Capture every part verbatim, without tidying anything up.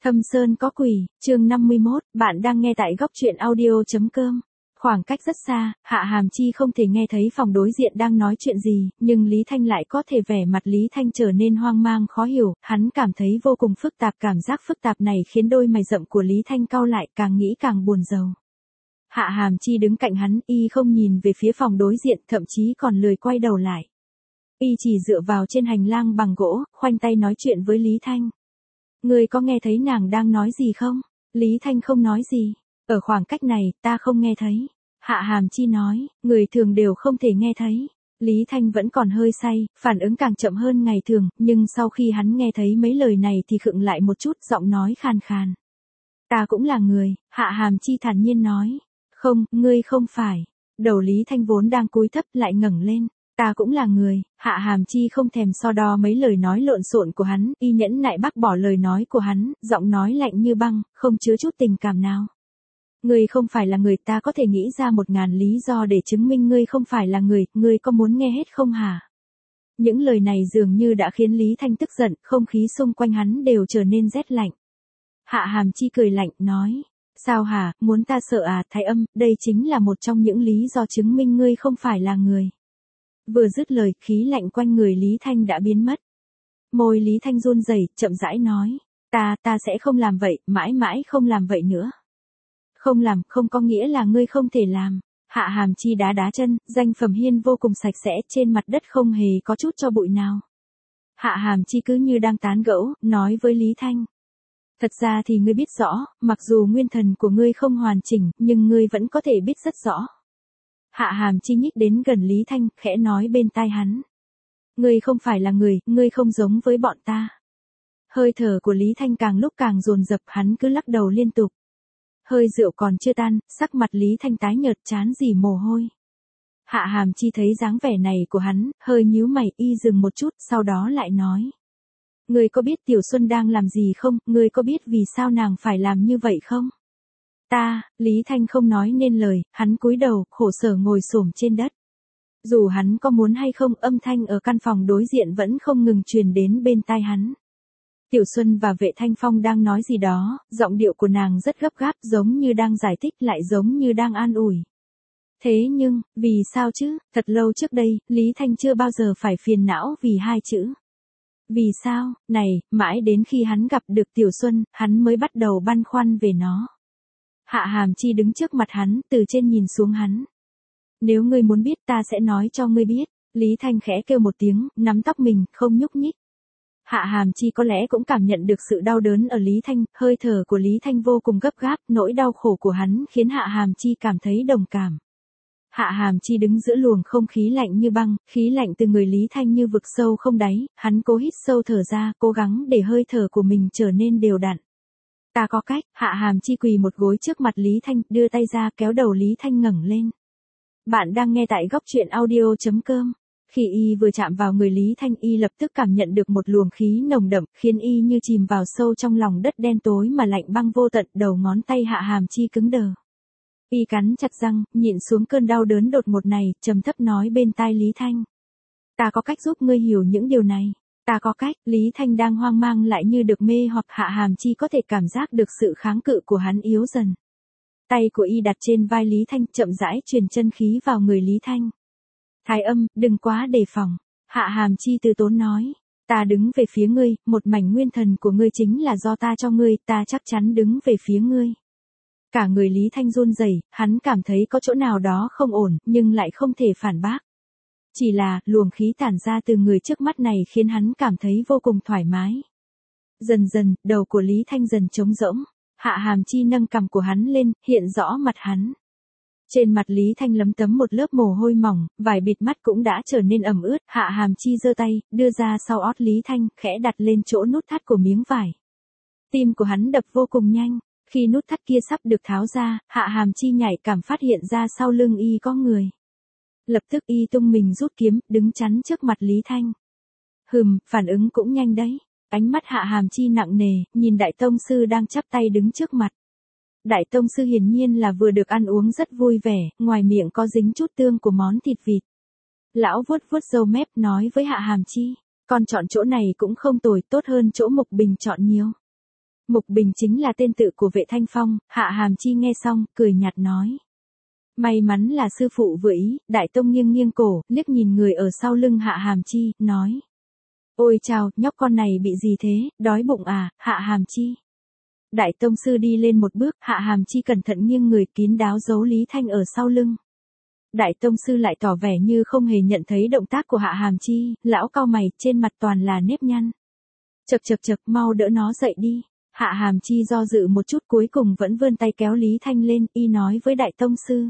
Thâm Sơn có quỷ, chương năm mươi mốt, bạn đang nghe tại góc truyện audio.com. Khoảng cách rất xa, Hạ Hàm Chi không thể nghe thấy phòng đối diện đang nói chuyện gì, nhưng Lý Thanh lại có thể vẻ mặt Lý Thanh trở nên hoang mang khó hiểu, hắn cảm thấy vô cùng phức tạp, cảm giác phức tạp này khiến đôi mày rậm của Lý Thanh cau lại, càng nghĩ càng buồn rầu. Hạ Hàm Chi đứng cạnh hắn, y không nhìn về phía phòng đối diện, thậm chí còn lười quay đầu lại. Y chỉ dựa vào trên hành lang bằng gỗ, khoanh tay nói chuyện với Lý Thanh. Ngươi có nghe thấy nàng đang nói gì không? Lý Thanh không nói gì. Ở khoảng cách này, ta không nghe thấy. Hạ Hàm Chi nói, người thường đều không thể nghe thấy. Lý Thanh vẫn còn hơi say, phản ứng càng chậm hơn ngày thường, nhưng sau khi hắn nghe thấy mấy lời này thì khựng lại một chút, giọng nói khàn khàn. Ta cũng là người, Hạ Hàm Chi thản nhiên nói. Không, ngươi không phải. Đầu Lý Thanh vốn đang cúi thấp lại ngẩng lên. Ta cũng là người, Hạ Hàm Chi không thèm so đo mấy lời nói lộn xộn của hắn, y nhẫn nại bác bỏ lời nói của hắn, giọng nói lạnh như băng, không chứa chút tình cảm nào. Ngươi không phải là người, ta có thể nghĩ ra một ngàn lý do để chứng minh ngươi không phải là người, ngươi có muốn nghe hết không hả? Những lời này dường như đã khiến Lý Thanh tức giận, không khí xung quanh hắn đều trở nên rét lạnh. Hạ Hàm Chi cười lạnh, nói, sao hả, muốn ta sợ à, Thái Âm, đây chính là một trong những lý do chứng minh ngươi không phải là người. Vừa dứt lời, khí lạnh quanh người Lý Thanh đã biến mất. Môi Lý Thanh run rẩy, chậm rãi nói, ta, ta sẽ không làm vậy, mãi mãi không làm vậy nữa. Không làm, không có nghĩa là ngươi không thể làm. Hạ Hàm Chi đá đá chân, danh phẩm hiên vô cùng sạch sẽ, trên mặt đất không hề có chút cho bụi nào. Hạ Hàm Chi cứ như đang tán gẫu, nói với Lý Thanh. Thật ra thì ngươi biết rõ, mặc dù nguyên thần của ngươi không hoàn chỉnh, nhưng ngươi vẫn có thể biết rất rõ. Hạ Hàm Chi nhích đến gần Lý Thanh, khẽ nói bên tai hắn. Ngươi không phải là người, ngươi không giống với bọn ta. Hơi thở của Lý Thanh càng lúc càng dồn dập, hắn cứ lắc đầu liên tục. Hơi rượu còn chưa tan, sắc mặt Lý Thanh tái nhợt, trán rỉ mồ hôi. Hạ Hàm Chi thấy dáng vẻ này của hắn, hơi nhíu mày, y dừng một chút, sau đó lại nói. Ngươi có biết Tiểu Xuân đang làm gì không, ngươi có biết vì sao nàng phải làm như vậy không? Ta, Lý Thanh không nói nên lời, hắn cúi đầu, khổ sở ngồi xổm trên đất. Dù hắn có muốn hay không, âm thanh ở căn phòng đối diện vẫn không ngừng truyền đến bên tai hắn. Tiểu Xuân và Vệ Thanh Phong đang nói gì đó, giọng điệu của nàng rất gấp gáp, giống như đang giải thích lại giống như đang an ủi. Thế nhưng, vì sao chứ, thật lâu trước đây, Lý Thanh chưa bao giờ phải phiền não vì hai chữ. Vì sao, này, mãi đến khi hắn gặp được Tiểu Xuân, hắn mới bắt đầu băn khoăn về nó. Hạ Hàm Chi đứng trước mặt hắn, từ trên nhìn xuống hắn. Nếu ngươi muốn biết ta sẽ nói cho ngươi biết. Lý Thanh khẽ kêu một tiếng, nắm tóc mình, không nhúc nhích. Hạ Hàm Chi có lẽ cũng cảm nhận được sự đau đớn ở Lý Thanh, hơi thở của Lý Thanh vô cùng gấp gáp, nỗi đau khổ của hắn khiến Hạ Hàm Chi cảm thấy đồng cảm. Hạ Hàm Chi đứng giữa luồng không khí lạnh như băng, khí lạnh từ người Lý Thanh như vực sâu không đáy, hắn cố hít sâu thở ra, cố gắng để hơi thở của mình trở nên đều đặn. Ta có cách. Hạ Hàm Chi quỳ một gối trước mặt Lý Thanh, đưa tay ra kéo đầu Lý Thanh ngẩng lên. Bạn đang nghe tại góc truyện audio.com. Khi y vừa chạm vào người Lý Thanh, y lập tức cảm nhận được một luồng khí nồng đậm, khiến y như chìm vào sâu trong lòng đất đen tối mà lạnh băng vô tận, đầu ngón tay Hạ Hàm Chi cứng đờ. Y cắn chặt răng, nhịn xuống cơn đau đớn đột ngột này, trầm thấp nói bên tai Lý Thanh. Ta có cách giúp ngươi hiểu những điều này. Ta có cách. Lý Thanh đang hoang mang lại như được mê hoặc, Hạ Hàm Chi có thể cảm giác được sự kháng cự của hắn yếu dần. Tay của y đặt trên vai Lý Thanh, chậm rãi truyền chân khí vào người Lý Thanh. Thái Âm, đừng quá đề phòng. Hạ Hàm Chi từ tốn nói. Ta đứng về phía ngươi, một mảnh nguyên thần của ngươi chính là do ta cho ngươi, ta chắc chắn đứng về phía ngươi. Cả người Lý Thanh run rẩy, hắn cảm thấy có chỗ nào đó không ổn, nhưng lại không thể phản bác. Chỉ là, luồng khí tản ra từ người trước mắt này khiến hắn cảm thấy vô cùng thoải mái. Dần dần, đầu của Lý Thanh dần trống rỗng. Hạ Hàm Chi nâng cằm của hắn lên, hiện rõ mặt hắn. Trên mặt Lý Thanh lấm tấm một lớp mồ hôi mỏng, vải bịt mắt cũng đã trở nên ẩm ướt. Hạ Hàm Chi giơ tay, đưa ra sau ót Lý Thanh, khẽ đặt lên chỗ nút thắt của miếng vải. Tim của hắn đập vô cùng nhanh. Khi nút thắt kia sắp được tháo ra, Hạ Hàm Chi nhạy cảm phát hiện ra sau lưng y có người. Lập tức y tung mình rút kiếm, đứng chắn trước mặt Lý Thanh. Hừm, phản ứng cũng nhanh đấy. Ánh mắt Hạ Hàm Chi nặng nề, nhìn Đại Tông Sư đang chắp tay đứng trước mặt. Đại Tông Sư hiển nhiên là vừa được ăn uống rất vui vẻ, ngoài miệng có dính chút tương của món thịt vịt. Lão vuốt vuốt râu mép nói với Hạ Hàm Chi, con chọn chỗ này cũng không tồi, tốt hơn chỗ Mục Bình chọn nhiều. Mục Bình chính là tên tự của Vệ Thanh Phong, Hạ Hàm Chi nghe xong, cười nhạt nói. May mắn là sư phụ vừa ý, Đại Tông nghiêng nghiêng cổ, liếc nhìn người ở sau lưng Hạ Hàm Chi, nói. Ôi chào, nhóc con này bị gì thế, đói bụng à, Hạ Hàm Chi. Đại Tông sư đi lên một bước, Hạ Hàm Chi cẩn thận nghiêng người kín đáo giấu Lý Thanh ở sau lưng. Đại Tông sư lại tỏ vẻ như không hề nhận thấy động tác của Hạ Hàm Chi, lão cau mày, trên mặt toàn là nếp nhăn. Chậc chậc chậc, mau đỡ nó dậy đi. Hạ Hàm Chi do dự một chút cuối cùng vẫn vươn tay kéo Lý Thanh lên, y nói với Đại Tông sư.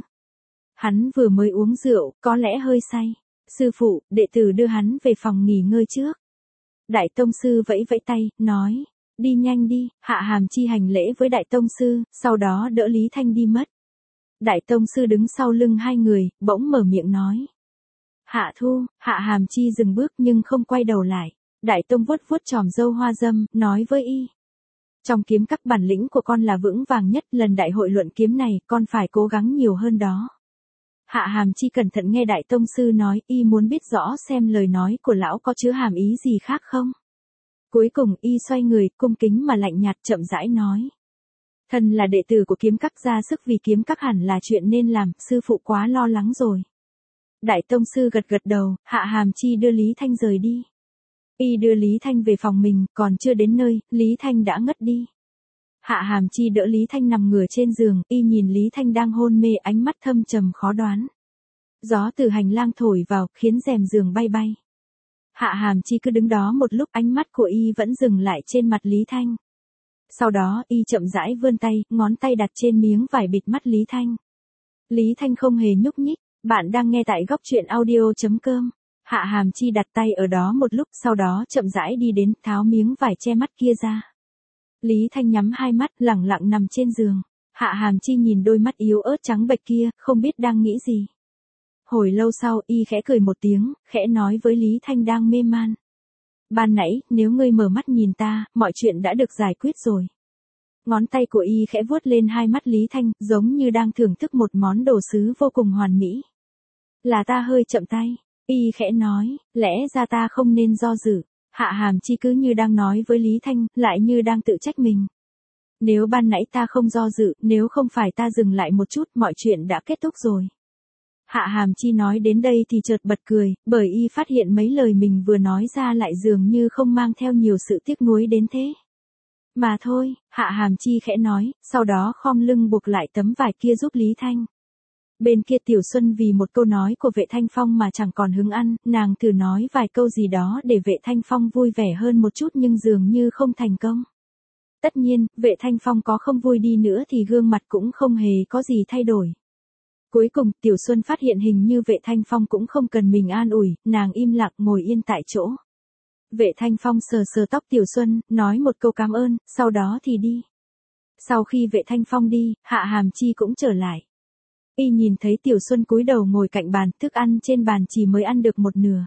Hắn vừa mới uống rượu, có lẽ hơi say. Sư phụ, đệ tử đưa hắn về phòng nghỉ ngơi trước. Đại Tông sư vẫy vẫy tay, nói. Đi nhanh đi, Hạ Hàm Chi hành lễ với Đại Tông sư, sau đó đỡ Lý Thanh đi mất. Đại Tông sư đứng sau lưng hai người, bỗng mở miệng nói. Hạ Thu, Hạ Hàm Chi dừng bước nhưng không quay đầu lại. Đại Tông vuốt vuốt tròm râu hoa dâm, nói với y. Trong kiếm các bản lĩnh của con là vững vàng nhất, lần đại hội luận kiếm này, con phải cố gắng nhiều hơn đó. Hạ Hàm Chi cẩn thận nghe Đại Tông sư nói, y muốn biết rõ xem lời nói của lão có chứa hàm ý gì khác không. Cuối cùng y xoay người, cung kính mà lạnh nhạt chậm rãi nói. Thần là đệ tử của kiếm các, ra sức vì kiếm các hẳn là chuyện nên làm, sư phụ quá lo lắng rồi. Đại Tông sư gật gật đầu, Hạ Hàm Chi đưa Lý Thanh rời đi. Y đưa Lý Thanh về phòng mình, còn chưa đến nơi, Lý Thanh đã ngất đi. Hạ Hàm Chi đỡ Lý Thanh nằm ngửa trên giường, y nhìn Lý Thanh đang hôn mê, ánh mắt thâm trầm khó đoán. Gió từ hành lang thổi vào, khiến rèm giường bay bay. Hạ Hàm Chi cứ đứng đó một lúc, ánh mắt của y vẫn dừng lại trên mặt Lý Thanh. Sau đó, y chậm rãi vươn tay, ngón tay đặt trên miếng vải bịt mắt Lý Thanh. Lý Thanh không hề nhúc nhích. Bạn đang nghe tại góc truyện audio chấm com. Hạ Hàm Chi đặt tay ở đó một lúc, sau đó chậm rãi đi đến, tháo miếng vải che mắt kia ra. Lý Thanh nhắm hai mắt, lẳng lặng nằm trên giường. Hạ Hàm Chi nhìn đôi mắt yếu ớt trắng bệch kia, không biết đang nghĩ gì. Hồi lâu sau, y khẽ cười một tiếng, khẽ nói với Lý Thanh đang mê man. Ban nãy, nếu ngươi mở mắt nhìn ta, mọi chuyện đã được giải quyết rồi. Ngón tay của y khẽ vuốt lên hai mắt Lý Thanh, giống như đang thưởng thức một món đồ sứ vô cùng hoàn mỹ. Là ta hơi chậm tay. Y khẽ nói, lẽ ra ta không nên do dự. Hạ Hàm Chi cứ như đang nói với Lý Thanh, lại như đang tự trách mình. Nếu ban nãy ta không do dự, nếu không phải ta dừng lại một chút, mọi chuyện đã kết thúc rồi. Hạ Hàm Chi nói đến đây thì chợt bật cười, bởi y phát hiện mấy lời mình vừa nói ra lại dường như không mang theo nhiều sự tiếc nuối đến thế. Mà thôi, Hạ Hàm Chi khẽ nói, sau đó khom lưng buộc lại tấm vải kia giúp Lý Thanh. Bên kia Tiểu Xuân vì một câu nói của Vệ Thanh Phong mà chẳng còn hứng ăn, nàng thử nói vài câu gì đó để Vệ Thanh Phong vui vẻ hơn một chút nhưng dường như không thành công. Tất nhiên, Vệ Thanh Phong có không vui đi nữa thì gương mặt cũng không hề có gì thay đổi. Cuối cùng, Tiểu Xuân phát hiện hình như Vệ Thanh Phong cũng không cần mình an ủi, nàng im lặng ngồi yên tại chỗ. Vệ Thanh Phong sờ sờ tóc Tiểu Xuân, nói một câu cảm ơn, sau đó thì đi. Sau khi Vệ Thanh Phong đi, Hạ Hàm Chi cũng trở lại. Y nhìn thấy Tiểu Xuân cúi đầu ngồi cạnh bàn, thức ăn trên bàn chỉ mới ăn được một nửa.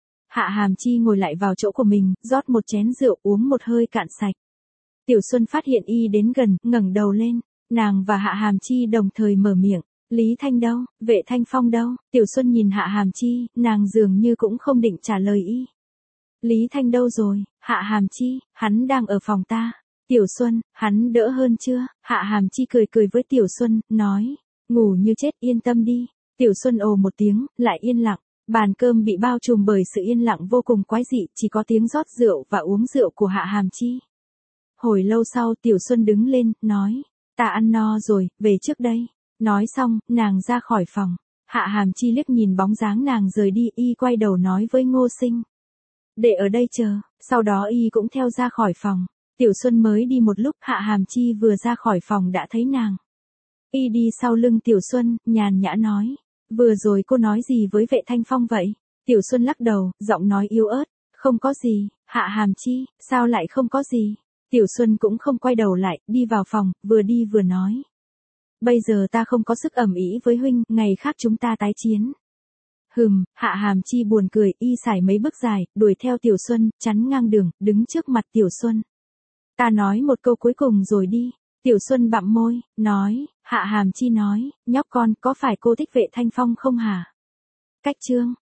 Hạ Hàm Chi ngồi lại vào chỗ của mình, rót một chén rượu uống một hơi cạn sạch. Tiểu Xuân phát hiện y đến gần, ngẩng đầu lên, nàng và Hạ Hàm Chi đồng thời mở miệng. Lý Thanh đâu, Vệ Thanh Phong đâu? Tiểu Xuân nhìn Hạ Hàm Chi, nàng dường như cũng không định trả lời y. Lý Thanh đâu rồi? Hạ Hàm Chi, hắn đang ở phòng ta. Tiểu Xuân, hắn đỡ hơn chưa? Hạ Hàm Chi cười cười với Tiểu Xuân, nói, ngủ như chết, yên tâm đi. Tiểu Xuân ồ một tiếng, lại yên lặng. Bàn cơm bị bao trùm bởi sự yên lặng vô cùng quái dị, chỉ có tiếng rót rượu và uống rượu của Hạ Hàm Chi. Hồi lâu sau Tiểu Xuân đứng lên, nói, ta ăn no rồi, về trước đây. Nói xong, nàng ra khỏi phòng. Hạ Hàm Chi liếc nhìn bóng dáng nàng rời đi, y quay đầu nói với Ngô Sinh. Để ở đây chờ, sau đó y cũng theo ra khỏi phòng. Tiểu Xuân mới đi một lúc, Hạ Hàm Chi vừa ra khỏi phòng đã thấy nàng. Y đi sau lưng Tiểu Xuân, nhàn nhã nói. Vừa rồi cô nói gì với Vệ Thanh Phong vậy? Tiểu Xuân lắc đầu, giọng nói yếu ớt. Không có gì. Hạ Hàm Chi, sao lại không có gì? Tiểu Xuân cũng không quay đầu lại, đi vào phòng, vừa đi vừa nói. Bây giờ ta không có sức ẩm ý với huynh, ngày khác chúng ta tái chiến. Hừm, Hạ Hàm Chi buồn cười, y xài mấy bước dài, đuổi theo Tiểu Xuân, chắn ngang đường, đứng trước mặt Tiểu Xuân. Ta nói một câu cuối cùng rồi đi. Tiểu Xuân bặm môi, nói, Hạ Hàm Chi nói, nhóc con, có phải cô thích Vệ Thanh Phong không hả? Cách chương.